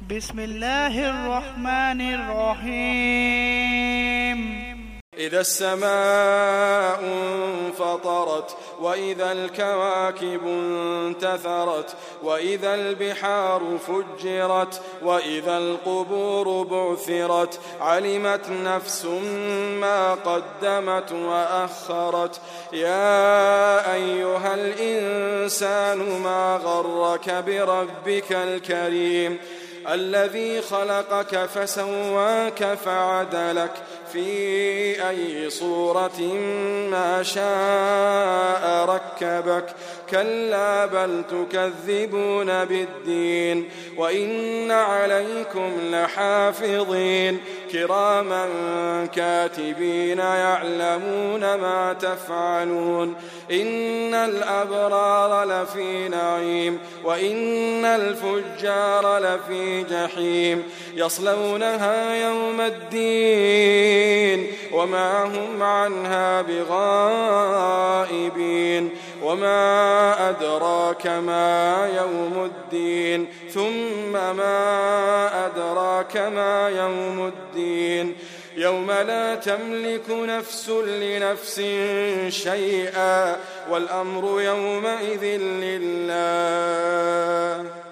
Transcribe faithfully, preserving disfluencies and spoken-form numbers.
بسم الله الرحمن الرحيم إذا السماء انفطرت وإذا الكواكب انتثرت وإذا البحار فجرت وإذا القبور بعثرت علمت نفس ما قدمت وأخرت يا أيها الإنسان ما غرك بربك الكريم الذي خلقك فسواك فعدلك في أي صورة ما شاء ركبك كلا بل تكذبون بالدين وإن عليكم لحافظين كراما كاتبين يعلمون ما تفعلون إن الأبرار لفي نعيم وإن الفجار لفي جحيم يصلونها يوم الدين وما هم عنها بغائبين وما أدراك ما يوم الدين ثم ما أدراك ما يوم الدين يوم لا تملك نفس لنفس شيئا والأمر يومئذ لله